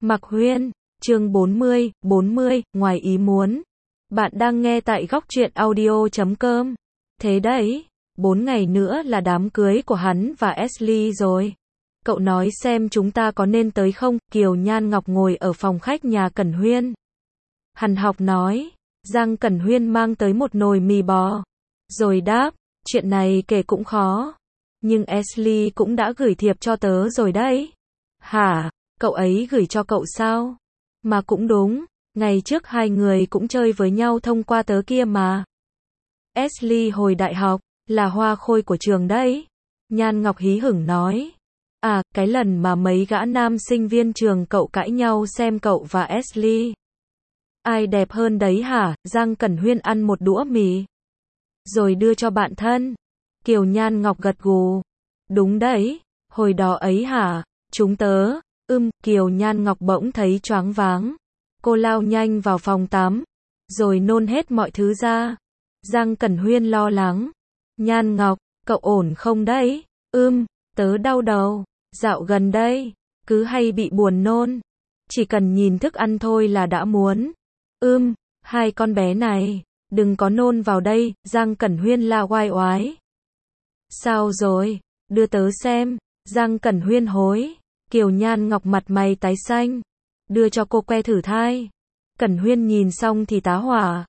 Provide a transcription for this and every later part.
Mạc Huyên, chương 40, ngoài ý muốn. Bạn đang nghe tại góc truyện audio.com. Thế đấy, 4 ngày nữa là đám cưới của hắn và Ashley rồi. Cậu nói xem chúng ta có nên tới không? Kiều Nhan Ngọc ngồi ở phòng khách nhà Cẩn Huyên. Hàn Học nói, Giang Cẩn Huyên mang tới một nồi mì bò. Rồi đáp, chuyện này kể cũng khó. Nhưng Ashley cũng đã gửi thiệp cho tớ rồi đấy. Hả? Cậu ấy gửi cho cậu sao? Mà cũng đúng, ngày trước hai người cũng chơi với nhau thông qua tớ kia mà. Ashley hồi đại học, là hoa khôi của trường đấy. Nhan Ngọc hí hửng nói. À, cái lần mà mấy gã nam sinh viên trường cậu cãi nhau xem cậu và Ashley. Ai đẹp hơn đấy hả? Giang Cẩn Huyên ăn một đũa mì. Rồi đưa cho bạn thân. Kiều Nhan Ngọc gật gù. Đúng đấy, hồi đó ấy hả? Chúng tớ. Kiều Nhan Ngọc bỗng thấy choáng váng. Cô lao nhanh vào phòng tắm. Rồi nôn hết mọi thứ ra. Giang Cẩn Huyên lo lắng. Nhan Ngọc, cậu ổn không đấy? Tớ đau đầu. Dạo gần đây, cứ hay bị buồn nôn. Chỉ cần nhìn thức ăn thôi là đã muốn. Hai con bé này, đừng có nôn vào đây. Giang Cẩn Huyên la oai oái. Sao rồi? Đưa tớ xem. Giang Cẩn Huyên hối. Kiều Nhan Ngọc mặt mày tái xanh. Đưa cho cô que thử thai. Cẩn Huyên nhìn xong thì tá hỏa.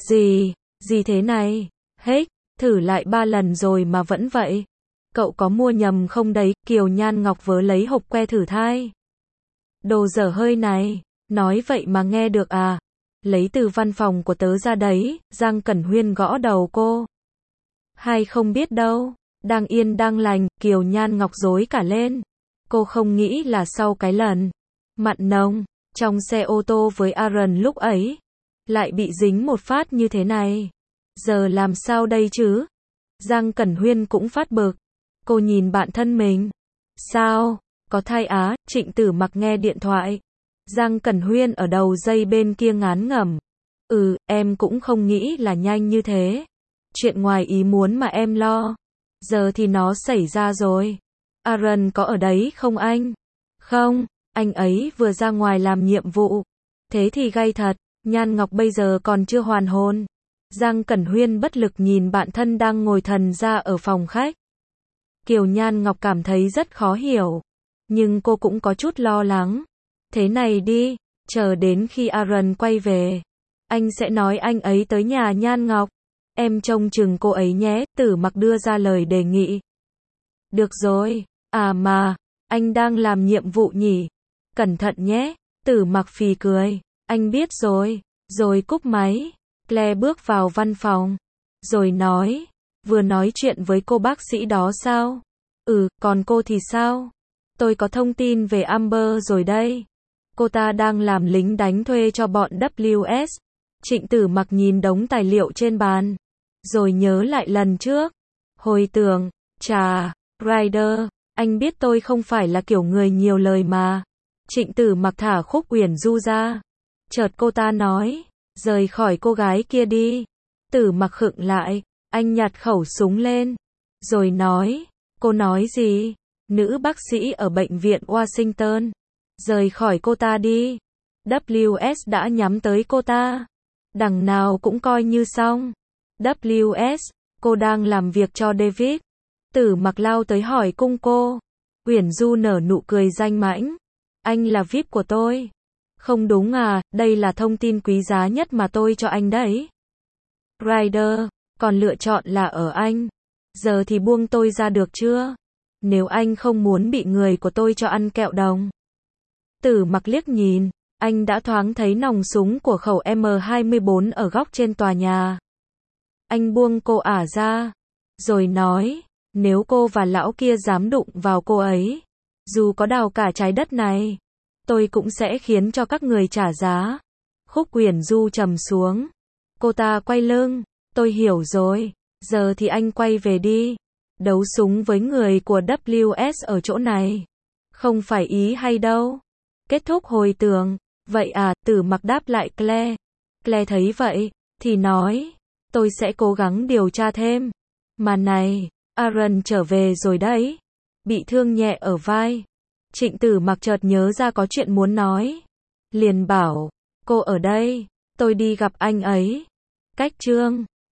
Gì thế này? Hết, thử lại 3 lần rồi mà vẫn vậy. Cậu có mua nhầm không đấy? Kiều Nhan Ngọc vớ lấy hộp que thử thai. Đồ dở hơi này, nói vậy mà nghe được à? Lấy từ văn phòng của tớ ra đấy. Giang Cẩn Huyên gõ đầu cô. Hay không biết đâu, đang yên đang lành. Kiều Nhan Ngọc rối cả lên. Cô không nghĩ là sau cái lần mặn nồng trong xe ô tô với Aaron lúc ấy, lại bị dính một phát như thế này. Giờ làm sao đây chứ? Giang Cẩn Huyên cũng phát bực. Cô nhìn bạn thân mình. Sao? Có thai á? Trịnh Tử Mặc nghe điện thoại. Giang Cẩn Huyên ở đầu dây bên kia ngán ngẩm. Em cũng không nghĩ là nhanh như thế. Chuyện ngoài ý muốn mà em lo. Giờ thì nó xảy ra rồi. Aaron có ở đấy không anh? Không, anh ấy vừa ra ngoài làm nhiệm vụ. Thế thì gay thật. Nhan Ngọc bây giờ còn chưa hoàn hồn. Giang Cẩn Huyên bất lực nhìn bạn thân đang ngồi thần ra ở phòng khách. Kiều Nhan Ngọc cảm thấy rất khó hiểu. Nhưng cô cũng có chút lo lắng. Thế này đi, chờ đến khi Aaron quay về, anh sẽ nói anh ấy tới nhà Nhan Ngọc. Em trông chừng cô ấy nhé. Tử Mặc đưa ra lời đề nghị. Được rồi. À mà, anh đang làm nhiệm vụ nhỉ? Cẩn thận nhé. Tử Mặc phì cười. Anh biết rồi. Rồi cúp máy. Claire bước vào văn phòng. Rồi nói. Vừa nói chuyện với cô bác sĩ đó sao? Còn cô thì sao? Tôi có thông tin về Amber rồi đây. Cô ta đang làm lính đánh thuê cho bọn WS. Trịnh Tử Mặc nhìn đống tài liệu trên bàn. Rồi nhớ lại lần trước. Hồi tưởng. Ryder, anh biết tôi không phải là kiểu người nhiều lời mà. Trịnh Tử Mặc thả Khúc Uyển Du ra. Chợt cô ta nói. Rời khỏi cô gái kia đi. Tử Mặc khựng lại. Anh nhặt khẩu súng lên. Rồi nói. Cô nói gì? Nữ bác sĩ ở bệnh viện Washington. Rời khỏi cô ta đi. WS đã nhắm tới cô ta. Đằng nào cũng coi như xong. WS, cô đang làm việc cho David. Tử Mặc lao tới hỏi cung cô. Uyển Du nở nụ cười danh mãnh. Anh là VIP của tôi. Không đúng à, đây là thông tin quý giá nhất mà tôi cho anh đấy. Ryder, còn lựa chọn là ở anh. Giờ thì buông tôi ra được chưa? Nếu anh không muốn bị người của tôi cho ăn kẹo đồng. Tử Mặc liếc nhìn. Anh đã thoáng thấy nòng súng của khẩu M24 ở góc trên tòa nhà. Anh buông cô ả ra. Rồi nói. Nếu cô và lão kia dám đụng vào cô ấy, dù có đào cả trái đất này, tôi cũng sẽ khiến cho các người trả giá. Khúc Uyển Du trầm xuống. Cô ta quay lưng. Tôi hiểu rồi. Giờ thì anh quay về đi. Đấu súng với người của WS ở chỗ này. Không phải ý hay đâu. Kết thúc hồi tưởng. Vậy à? Tử Mặc đáp lại Claire. Claire thấy vậy, thì nói. Tôi sẽ cố gắng điều tra thêm. Mà này, Aaron trở về rồi đấy. Bị thương nhẹ ở vai. Trịnh Tử Mặc chợt nhớ ra có chuyện muốn nói. Liền bảo, cô ở đây, tôi đi gặp anh ấy. Cách chương